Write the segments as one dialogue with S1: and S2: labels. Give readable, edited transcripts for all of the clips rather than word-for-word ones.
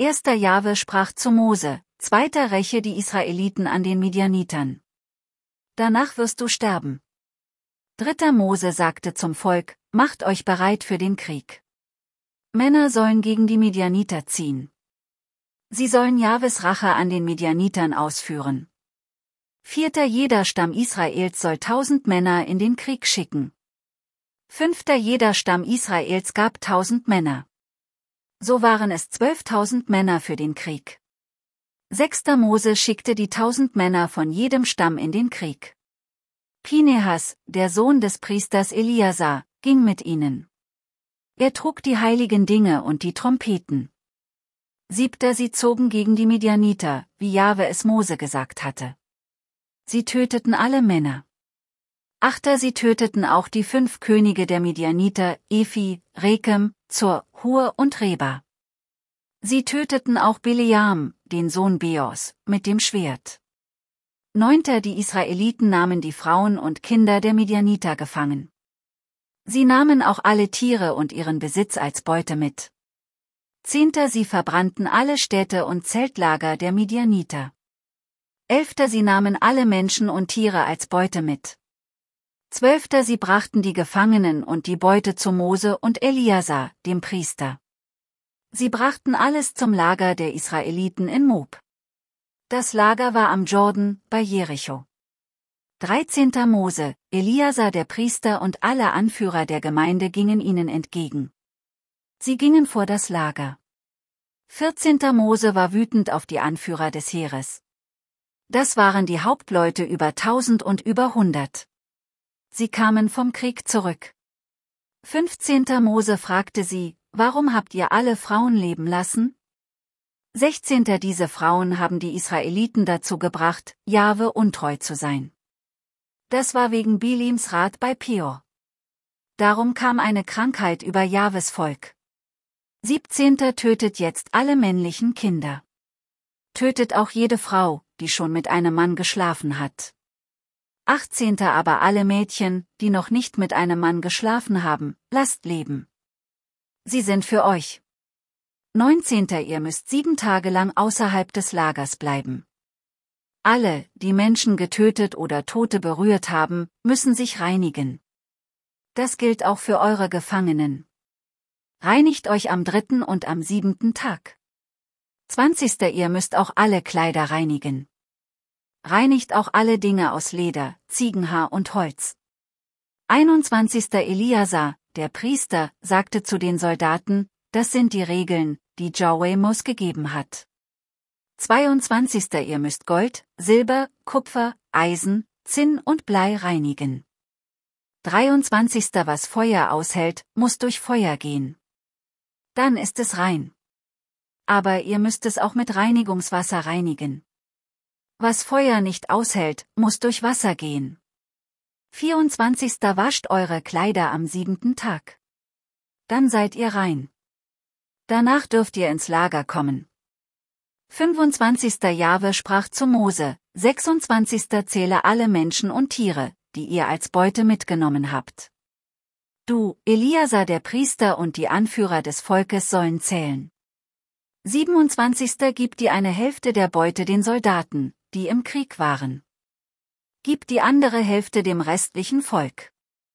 S1: 1. Jahwe sprach zu Mose, 2. Räche die Israeliten an den Midianitern. Danach wirst du sterben. 3. Mose sagte zum Volk, macht euch bereit für den Krieg. Männer sollen gegen die Midianiter ziehen. Sie sollen Jahwes Rache an den Midianitern ausführen. 4. Jeder Stamm Israels soll 1000 Männer in den Krieg schicken. 5. Jeder Stamm Israels gab 1000 Männer. So waren es 12.000 Männer für den Krieg. 6. Mose schickte die 1000 Männer von jedem Stamm in den Krieg. Pinehas, der Sohn des Priesters Eliasar, ging mit ihnen. Er trug die heiligen Dinge und die Trompeten. 7. Sie zogen gegen die Midianiter, wie Jahwe es Mose gesagt hatte. Sie töteten alle Männer. 8. Sie töteten auch die 5 Könige der Midianiter, Ephi, Rekem, Zur, Hur und Reba. Sie töteten auch Bileam, den Sohn Beors, mit dem Schwert. 9. Die Israeliten nahmen die Frauen und Kinder der Midianiter gefangen. Sie nahmen auch alle Tiere und ihren Besitz als Beute mit. 10. Sie verbrannten alle Städte und Zeltlager der Midianiter. 11. Sie nahmen alle Menschen und Tiere als Beute mit. 12. Sie brachten die Gefangenen und die Beute zu Mose und Eliasar, dem Priester. Sie brachten alles zum Lager der Israeliten in Moab. Das Lager war am Jordan, bei Jericho. 13. Mose, Eliasar der Priester und alle Anführer der Gemeinde gingen ihnen entgegen. Sie gingen vor das Lager. 14. Mose war wütend auf die Anführer des Heeres. Das waren die Hauptleute über 1000 und über 100. Sie kamen vom Krieg zurück. 15. Mose fragte sie, warum habt ihr alle Frauen leben lassen? 16. Diese Frauen haben die Israeliten dazu gebracht, Jahwe untreu zu sein. Das war wegen Bilims Rat bei Peor. Darum kam eine Krankheit über Jahwes Volk. 17. Tötet jetzt alle männlichen Kinder. Tötet auch jede Frau, die schon mit einem Mann geschlafen hat. 18. Aber alle Mädchen, die noch nicht mit einem Mann geschlafen haben, lasst leben. Sie sind für euch. 19. Ihr müsst 7 Tage lang außerhalb des Lagers bleiben. Alle, die Menschen getötet oder Tote berührt haben, müssen sich reinigen. Das gilt auch für eure Gefangenen. Reinigt euch am 3. und am 7. Tag. 20. Ihr müsst auch alle Kleider reinigen. Reinigt auch alle Dinge aus Leder, Ziegenhaar und Holz. 21. Eliasar, der Priester, sagte zu den Soldaten, das sind die Regeln, die Jahwe Mose gegeben hat. 22. Ihr müsst Gold, Silber, Kupfer, Eisen, Zinn und Blei reinigen. 23. Was Feuer aushält, muss durch Feuer gehen. Dann ist es rein. Aber ihr müsst es auch mit Reinigungswasser reinigen. Was Feuer nicht aushält, muss durch Wasser gehen. 24. Wascht eure Kleider am 7. Tag. Dann seid ihr rein. Danach dürft ihr ins Lager kommen. 25. Jahwe sprach zu Mose, 26. Zähle alle Menschen und Tiere, die ihr als Beute mitgenommen habt. Du, Eliasar der Priester und die Anführer des Volkes sollen zählen. 27. Gib die eine Hälfte der Beute den Soldaten, die im Krieg waren. Gib die andere Hälfte dem restlichen Volk.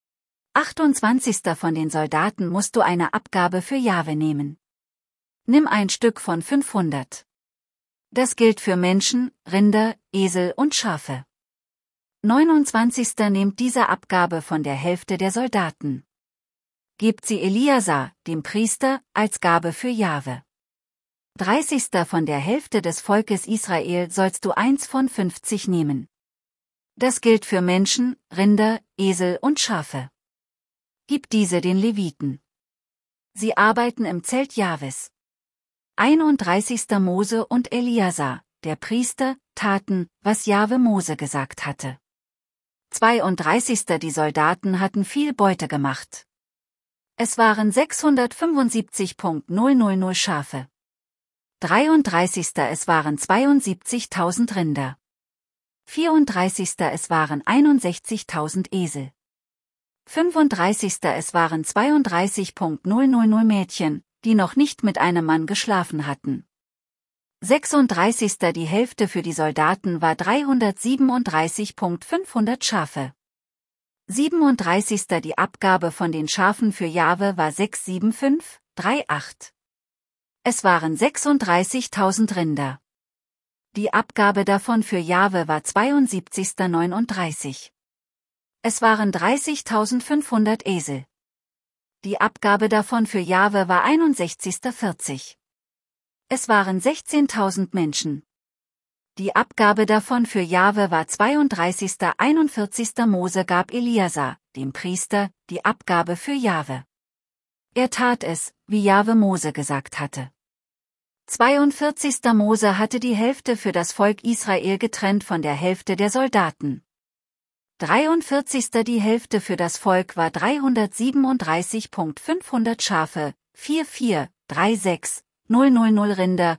S1: 28. Von den Soldaten musst du eine Abgabe für Jahwe nehmen. Nimm ein Stück von 500. Das gilt für Menschen, Rinder, Esel und Schafe. 29. Nehmt diese Abgabe von der Hälfte der Soldaten. Gebt sie Eliasar, dem Priester, als Gabe für Jahwe. 30. Von der Hälfte des Volkes Israel sollst du 1 von 50 nehmen. Das gilt für Menschen, Rinder, Esel und Schafe. Gib diese den Leviten. Sie arbeiten im Zelt Jahwes. 31. Mose und Eliasar, der Priester, taten, was Jahwe Mose gesagt hatte. 32. Die Soldaten hatten viel Beute gemacht. Es waren 675.000 Schafe. 33. Es waren 72.000 Rinder. 34. Es waren 61.000 Esel. 35. Es waren 32.000 Mädchen, die noch nicht mit einem Mann geschlafen hatten. 36. Die Hälfte für die Soldaten war 337.500 Schafe. 37. Die Abgabe von den Schafen für Jahwe war 675,38. Es waren 36.000 Rinder. Die Abgabe davon für Jahwe war 72,39. Es waren 30.500 Esel. Die Abgabe davon für Jahwe war 61,40. Es waren 16.000 Menschen. Die Abgabe davon für Jahwe war 32,41. Mose gab Eliasar, dem Priester, die Abgabe für Jahwe. Er tat es, wie Jahwe Mose gesagt hatte. 42. Mose hatte die Hälfte für das Volk Israel getrennt von der Hälfte der Soldaten. 43. Die Hälfte für das Volk war 337.500 Schafe, 44,36,000 Rinder,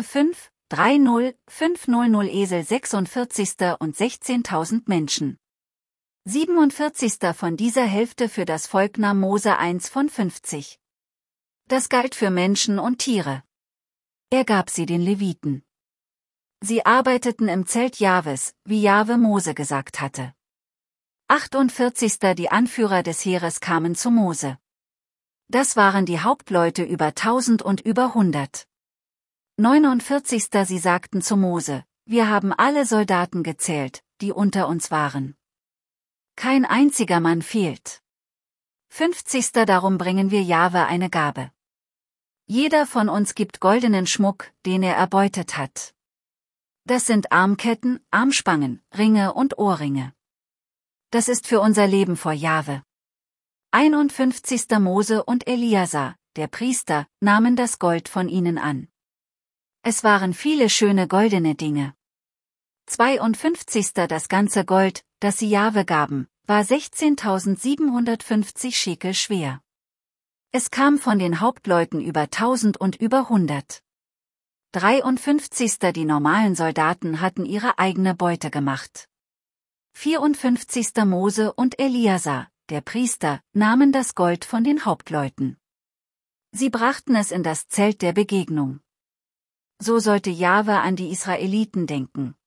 S1: 45,30,500 Esel. 46. und 16.000 Menschen. 47. von dieser Hälfte für das Volk nahm Mose 1 von 50. Das galt für Menschen und Tiere. Er gab sie den Leviten. Sie arbeiteten im Zelt Jahwes, wie Jahwe Mose gesagt hatte. 48. Die Anführer des Heeres kamen zu Mose. Das waren die Hauptleute über 1000 und über 100. 49. Sie sagten zu Mose: Wir haben alle Soldaten gezählt, die unter uns waren. Kein einziger Mann fehlt. 50. Darum bringen wir Jahwe eine Gabe. Jeder von uns gibt goldenen Schmuck, den er erbeutet hat. Das sind Armketten, Armspangen, Ringe und Ohrringe. Das ist für unser Leben vor Jahwe. 51. Mose und Eliasar, der Priester, nahmen das Gold von ihnen an. Es waren viele schöne goldene Dinge. 52. Das ganze Gold, das sie Jahwe gaben, war 16.750 Schekel schwer. Es kam von den Hauptleuten über 1000 und über 100. 53. Die normalen Soldaten hatten ihre eigene Beute gemacht. 54. Mose und Eliasar, der Priester, nahmen das Gold von den Hauptleuten. Sie brachten es in das Zelt der Begegnung. So sollte Jahwe an die Israeliten denken.